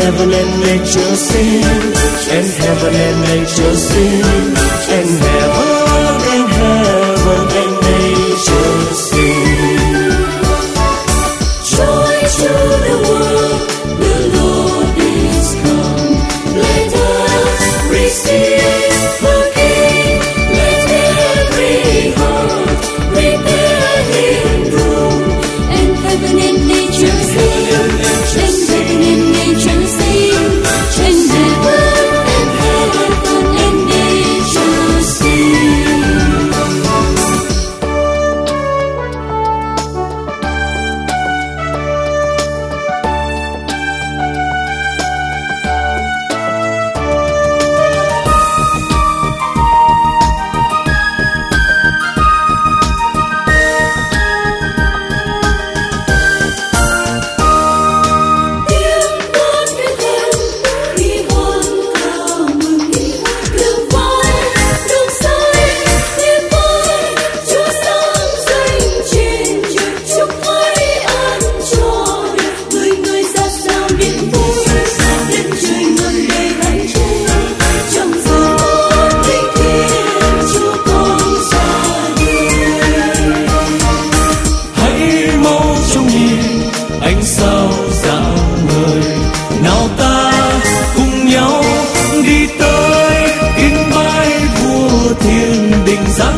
heaven and nature sing, and heaven and nature sing, and heaven and nature sing. Joy to the world, the Lord is come. Let us receive the King. Let every heart prepare Him room, and heaven and nature sing, and heaven and nature sing, and heaven and nature sing. Ánh sao rạng ngời, nào ta cùng nhau đi tới kính bái vua thiên đình giáng